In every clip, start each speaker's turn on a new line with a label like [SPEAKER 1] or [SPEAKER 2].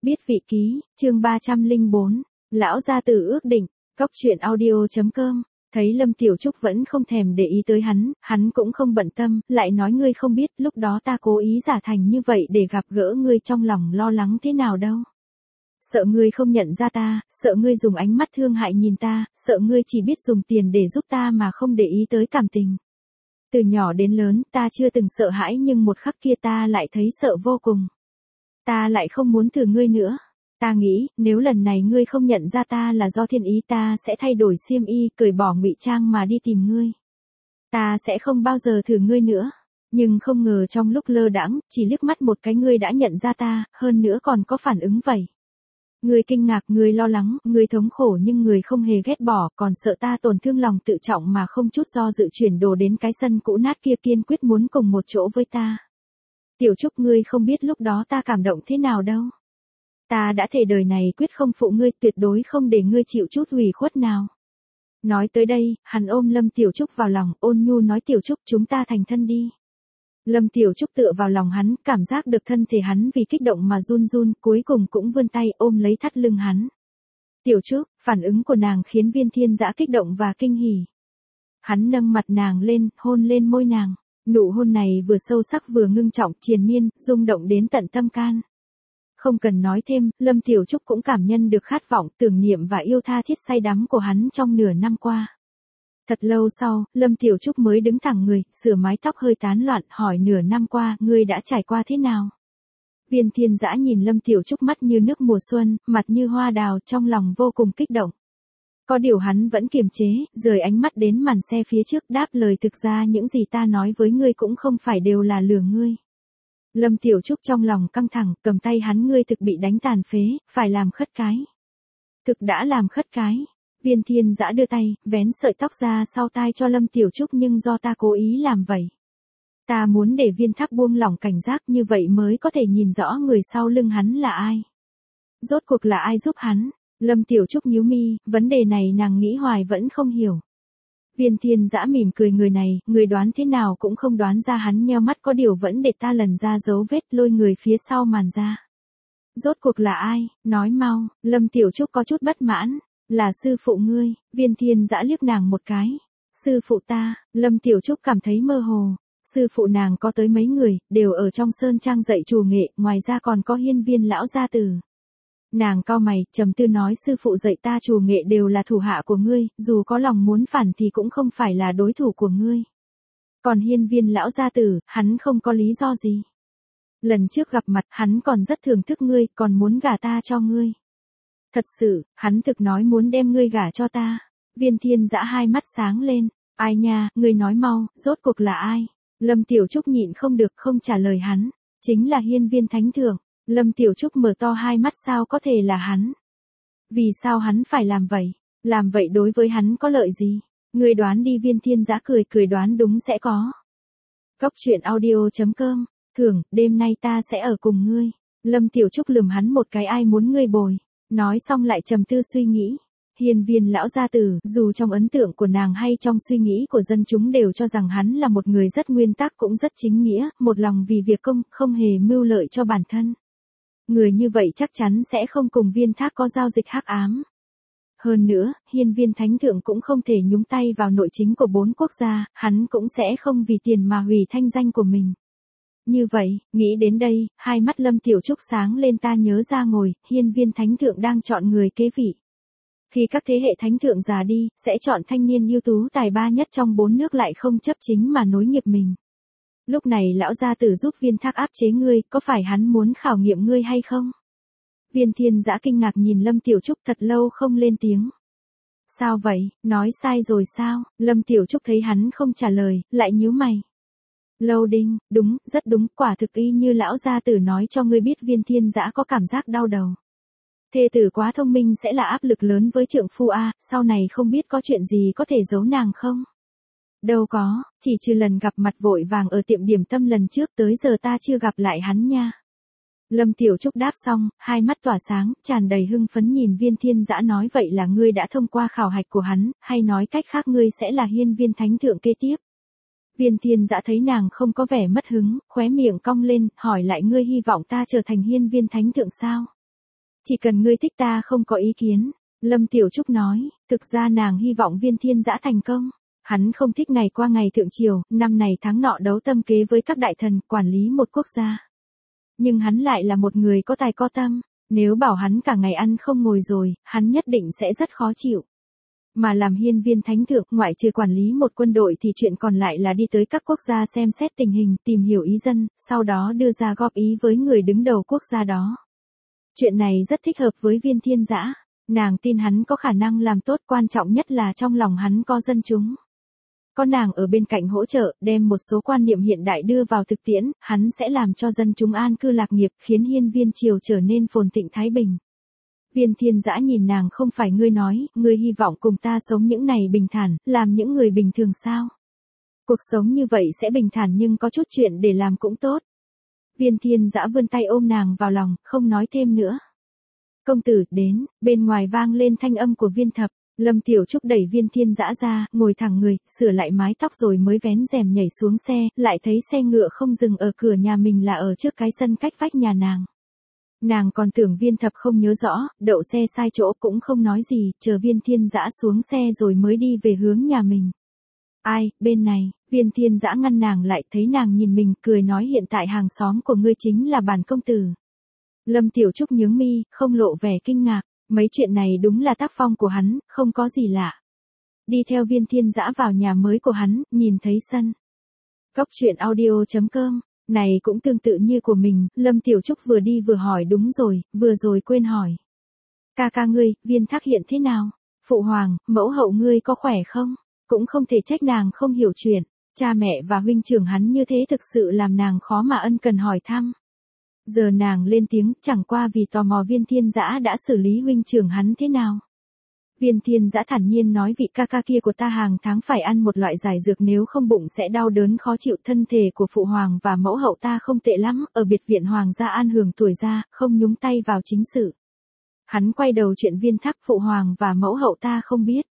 [SPEAKER 1] Biết vị ký, chương 304, lão gia tử ước định, cóc truyện audio.com. Thấy Lâm Tiểu Trúc vẫn không thèm để ý tới hắn cũng không bận tâm, lại nói ngươi không biết lúc đó ta cố ý giả thành như vậy để gặp gỡ ngươi, trong lòng lo lắng thế nào đâu. Sợ ngươi không nhận ra ta, sợ ngươi dùng ánh mắt thương hại nhìn ta, sợ ngươi chỉ biết dùng tiền để giúp ta mà không để ý tới cảm tình. Từ nhỏ đến lớn ta chưa từng sợ hãi, nhưng một khắc kia ta lại thấy sợ vô cùng. Ta lại không muốn thử ngươi nữa. Ta nghĩ, nếu lần này ngươi không nhận ra ta là do thiên ý, ta sẽ thay đổi xiêm y, cởi bỏ ngụy trang mà đi tìm ngươi. Ta sẽ không bao giờ thử ngươi nữa. Nhưng không ngờ trong lúc lơ đãng, chỉ liếc mắt một cái ngươi đã nhận ra ta, hơn nữa còn có phản ứng vậy. Ngươi kinh ngạc, ngươi lo lắng, ngươi thống khổ, nhưng ngươi không hề ghét bỏ, còn sợ ta tổn thương lòng tự trọng mà không chút do dự chuyển đồ đến cái sân cũ nát kia, kiên quyết muốn cùng một chỗ với ta. Tiểu Trúc, ngươi không biết lúc đó ta cảm động thế nào đâu. Ta đã thề đời này quyết không phụ ngươi, tuyệt đối không để ngươi chịu chút ủy khuất nào. Nói tới đây, hắn ôm Lâm Tiểu Trúc vào lòng, ôn nhu nói, Tiểu Trúc, chúng ta thành thân đi. Lâm Tiểu Trúc tựa vào lòng hắn, cảm giác được thân thể hắn vì kích động mà run run, cuối cùng cũng vươn tay ôm lấy thắt lưng hắn. Tiểu Trúc, phản ứng của nàng khiến Viên Thiên Dã kích động và kinh hỉ. Hắn nâng mặt nàng lên, hôn lên môi nàng. Nụ hôn này vừa sâu sắc vừa ngưng trọng, triền miên, rung động đến tận tâm can. Không cần nói thêm, Lâm Tiểu Trúc cũng cảm nhận được khát vọng, tưởng niệm và yêu tha thiết say đắm của hắn trong nửa năm qua. Thật lâu sau, Lâm Tiểu Trúc mới đứng thẳng người, sửa mái tóc hơi tán loạn, hỏi, nửa năm qua, ngươi đã trải qua thế nào? Viên Thiên Dã nhìn Lâm Tiểu Trúc, mắt như nước mùa xuân, mặt như hoa đào, trong lòng vô cùng kích động. Có điều hắn vẫn kiềm chế, rời ánh mắt đến màn xe phía trước, đáp lời, thực ra những gì ta nói với ngươi cũng không phải đều là lừa ngươi. Lâm Tiểu Trúc trong lòng căng thẳng, cầm tay hắn, ngươi thực bị đánh tàn phế, phải làm khất cái. Thực đã làm khất cái. Viên Thiên Dã đưa tay, vén sợi tóc ra sau tai cho Lâm Tiểu Trúc, nhưng do ta cố ý làm vậy. Ta muốn để Viên Thác buông lỏng cảnh giác, như vậy mới có thể nhìn rõ người sau lưng hắn là ai. Rốt cuộc là ai giúp hắn? Lâm Tiểu Trúc nhíu mi, vấn đề này nàng nghĩ hoài vẫn không hiểu. Viên Thiên Dã mỉm cười, người này, người đoán thế nào cũng không đoán ra. Hắn nheo mắt, có điều vẫn để ta lần ra dấu vết, lôi người phía sau màn ra. Rốt cuộc là ai, nói mau. Lâm Tiểu Trúc có chút bất mãn. Là sư phụ ngươi. Viên Thiên Dã liếc nàng một cái. Sư phụ ta. Lâm Tiểu Trúc cảm thấy mơ hồ. Sư phụ nàng có tới mấy người, đều ở trong sơn trang dạy trù nghệ, ngoài ra còn có Hiên Viên lão gia tử. Nàng cau mày, trầm tư nói, sư phụ dạy ta trù nghệ đều là thủ hạ của ngươi, dù có lòng muốn phản thì cũng không phải là đối thủ của ngươi. Còn Hiên Viên lão gia tử, hắn không có lý do gì. Lần trước gặp mặt, hắn còn rất thưởng thức ngươi, còn muốn gả ta cho ngươi. Thật sự, hắn thực nói muốn đem ngươi gả cho ta. Viên Thiên Dã hai mắt sáng lên. Ai nha, ngươi nói mau, rốt cuộc là ai? Lâm Tiểu Trúc nhịn không được không trả lời hắn. Chính là Hiên Viên Thánh Thượng. Lâm Tiểu Trúc mở to hai mắt, sao có thể là hắn? Vì sao hắn phải làm vậy? Làm vậy đối với hắn có lợi gì? Ngươi đoán đi. Viên Thiên Dã cười đoán đúng sẽ có. Cóc truyện audio.com. Thường, đêm nay ta sẽ ở cùng ngươi. Lâm Tiểu Trúc lườm hắn một cái, ai muốn ngươi bồi? Nói xong lại trầm tư suy nghĩ. Hiên Viên lão gia tử, dù trong ấn tượng của nàng hay trong suy nghĩ của dân chúng đều cho rằng hắn là một người rất nguyên tắc, cũng rất chính nghĩa, một lòng vì việc công, không hề mưu lợi cho bản thân. Người như vậy chắc chắn sẽ không cùng Viên Thác có giao dịch hắc ám. Hơn nữa, Hiên Viên Thánh Thượng cũng không thể nhúng tay vào nội chính của 4 quốc gia, hắn cũng sẽ không vì tiền mà hủy thanh danh của mình. Như vậy, nghĩ đến đây, hai mắt Lâm Tiểu Trúc sáng lên, ta nhớ ra ngồi, Hiên Viên Thánh Thượng đang chọn người kế vị. Khi các thế hệ thánh thượng già đi, sẽ chọn thanh niên ưu tú tài ba nhất trong 4 nước lại không chấp chính mà nối nghiệp mình. Lúc này lão gia tử giúp Viên Thác áp chế ngươi, có phải hắn muốn khảo nghiệm ngươi hay không? Viên Thiên Dã kinh ngạc nhìn Lâm Tiểu Trúc, thật lâu không lên tiếng. Sao vậy, nói sai rồi sao? Lâm Tiểu Trúc thấy hắn không trả lời, lại nhíu mày. Lâu Đinh, đúng, rất đúng, quả thực y như lão gia tử nói cho ngươi biết. Viên Thiên Dã có cảm giác đau đầu. Thê tử quá thông minh sẽ là áp lực lớn với trượng phu a, sau này không biết có chuyện gì có thể giấu nàng không? Đâu có, chỉ trừ lần gặp mặt vội vàng ở tiệm điểm tâm lần trước, tới giờ ta chưa gặp lại hắn nha. Lâm Tiểu Trúc đáp xong, hai mắt tỏa sáng, tràn đầy hưng phấn nhìn Viên Thiên Dã nói, vậy là ngươi đã thông qua khảo hạch của hắn, hay nói cách khác ngươi sẽ là Hiên Viên Thánh Thượng kế tiếp. Viên Thiên Dã thấy nàng không có vẻ mất hứng, khóe miệng cong lên, hỏi lại, ngươi hy vọng ta trở thành Hiên Viên Thánh Thượng sao? Chỉ cần ngươi thích ta không có ý kiến. Lâm Tiểu Trúc nói, thực ra nàng hy vọng Viên Thiên Dã thành công. Hắn không thích ngày qua ngày thượng triều, năm này tháng nọ đấu tâm kế với các đại thần, quản lý một quốc gia. Nhưng hắn lại là một người có tài có tâm, nếu bảo hắn cả ngày ăn không ngồi rồi, hắn nhất định sẽ rất khó chịu. Mà làm hiên viên thánh thượng, ngoại trừ quản lý một quân đội thì chuyện còn lại là đi tới các quốc gia xem xét tình hình, tìm hiểu ý dân, sau đó đưa ra góp ý với người đứng đầu quốc gia đó. Chuyện này rất thích hợp với Viên Thiên Dã, nàng tin hắn có khả năng làm tốt, quan trọng nhất là trong lòng hắn có dân chúng. Có nàng ở bên cạnh hỗ trợ, đem một số quan niệm hiện đại đưa vào thực tiễn, hắn sẽ làm cho dân chúng an cư lạc nghiệp, khiến hiên viên triều trở nên phồn thịnh thái bình. Viên Thiên Dã nhìn nàng, không phải ngươi nói, ngươi hy vọng cùng ta sống những ngày bình thản, làm những người bình thường sao? Cuộc sống như vậy sẽ bình thản nhưng có chút chuyện để làm cũng tốt. Viên Thiên Dã vươn tay ôm nàng vào lòng, không nói thêm nữa. Công tử, đến, bên ngoài vang lên thanh âm của Viên Thập. Lâm Tiểu Trúc đẩy Viên Thiên Dã ra, ngồi thẳng người, sửa lại mái tóc rồi mới vén rèm nhảy xuống xe, lại thấy xe ngựa không dừng ở cửa nhà mình là ở trước cái sân cách vách nhà nàng. Nàng còn tưởng Viên Thập không nhớ rõ, đậu xe sai chỗ cũng không nói gì, chờ Viên Thiên Dã xuống xe rồi mới đi về hướng nhà mình. Ai, bên này, Viên Thiên Dã ngăn nàng lại, thấy nàng nhìn mình, cười nói hiện tại hàng xóm của ngươi chính là bản công tử. Lâm Tiểu Trúc nhướng mi, không lộ vẻ kinh ngạc, mấy chuyện này đúng là tác phong của hắn, không có gì lạ. Đi theo Viên Thiên Dã vào nhà mới của hắn, nhìn thấy sân. Cốc truyện audio.com, này cũng tương tự như của mình, Lâm Tiểu Trúc vừa đi vừa hỏi đúng rồi, vừa rồi quên hỏi. Ca ca ngươi, Viên Thác hiện thế nào? Phụ hoàng, mẫu hậu ngươi có khỏe không? Cũng không thể trách nàng không hiểu chuyện, cha mẹ và huynh trưởng hắn như thế thực sự làm nàng khó mà ân cần hỏi thăm. Giờ nàng lên tiếng, chẳng qua vì tò mò Viên Thiên Dã đã xử lý huynh trưởng hắn thế nào. Viên Thiên Dã thản nhiên nói vị ca ca kia của ta hàng tháng phải ăn một loại giải dược nếu không bụng sẽ đau đớn khó chịu, thân thể của phụ hoàng và mẫu hậu ta không tệ lắm, ở biệt viện hoàng gia an hưởng tuổi già, không nhúng tay vào chính sự. Hắn quay đầu chuyện Viên Thác, phụ hoàng và mẫu hậu ta không biết.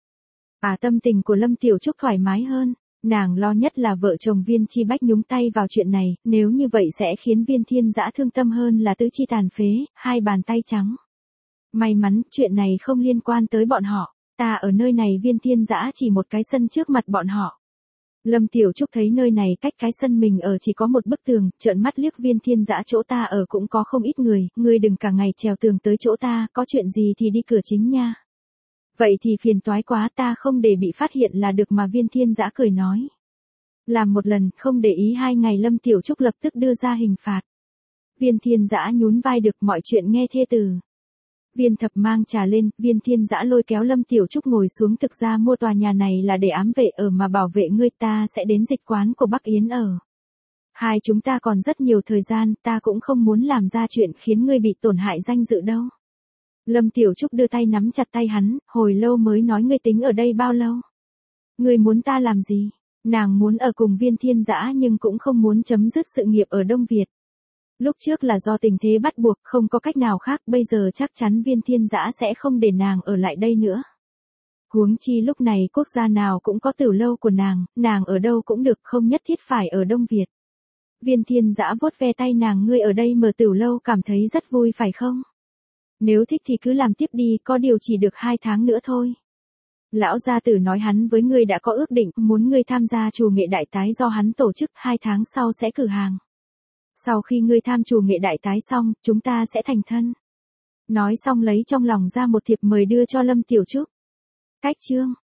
[SPEAKER 1] Tâm tình của Lâm Tiểu Trúc thoải mái hơn. Nàng lo nhất là vợ chồng Viên Chi Bách nhúng tay vào chuyện này, nếu như vậy sẽ khiến Viên Thiên Dã thương tâm hơn là tứ chi tàn phế, hai bàn tay trắng. May mắn, chuyện này không liên quan tới bọn họ, ta ở nơi này Viên Thiên Dã chỉ một cái sân trước mặt bọn họ. Lâm Tiểu Trúc thấy nơi này cách cái sân mình ở chỉ có một bức tường, trợn mắt liếc Viên Thiên Dã, chỗ ta ở cũng có không ít người, ngươi đừng cả ngày trèo tường tới chỗ ta, có chuyện gì thì đi cửa chính nha. Vậy thì phiền toái quá, ta không để bị phát hiện là được mà. Viên Thiên Dã cười nói. Làm một lần, không để ý 2 ngày, Lâm Tiểu Trúc lập tức đưa ra hình phạt. Viên Thiên Dã nhún vai, được, mọi chuyện nghe thê từ. Viên Thập mang trà lên, Viên Thiên Dã lôi kéo Lâm Tiểu Trúc ngồi xuống, thực ra mua tòa nhà này là để ám vệ ở mà bảo vệ ngươi, ta sẽ đến dịch quán của Bắc Yến ở. Hai chúng ta còn rất nhiều thời gian, ta cũng không muốn làm ra chuyện khiến ngươi bị tổn hại danh dự đâu. Lâm Tiểu Trúc đưa tay nắm chặt tay hắn, hồi lâu mới nói ngươi tính ở đây bao lâu? Ngươi muốn ta làm gì? Nàng muốn ở cùng Viên Thiên Dã nhưng cũng không muốn chấm dứt sự nghiệp ở Đông Việt. Lúc trước là do tình thế bắt buộc, không có cách nào khác, bây giờ chắc chắn Viên Thiên Dã sẽ không để nàng ở lại đây nữa. Huống chi lúc này quốc gia nào cũng có tiểu lâu của nàng ở đâu cũng được, không nhất thiết phải ở Đông Việt. Viên Thiên Dã vuốt ve tay nàng, ngươi ở đây mở tiểu lâu cảm thấy rất vui phải không? Nếu thích thì cứ làm tiếp đi, có điều chỉ được 2 tháng nữa thôi. Lão gia tử nói hắn với ngươi đã có ước định, muốn ngươi tham gia trù nghệ đại tái do hắn tổ chức, 2 tháng sau sẽ cử hàng. Sau khi ngươi tham trù nghệ đại tái xong, chúng ta sẽ thành thân. Nói xong lấy trong lòng ra một thiệp mời đưa cho Lâm Tiểu Trúc. Cách chương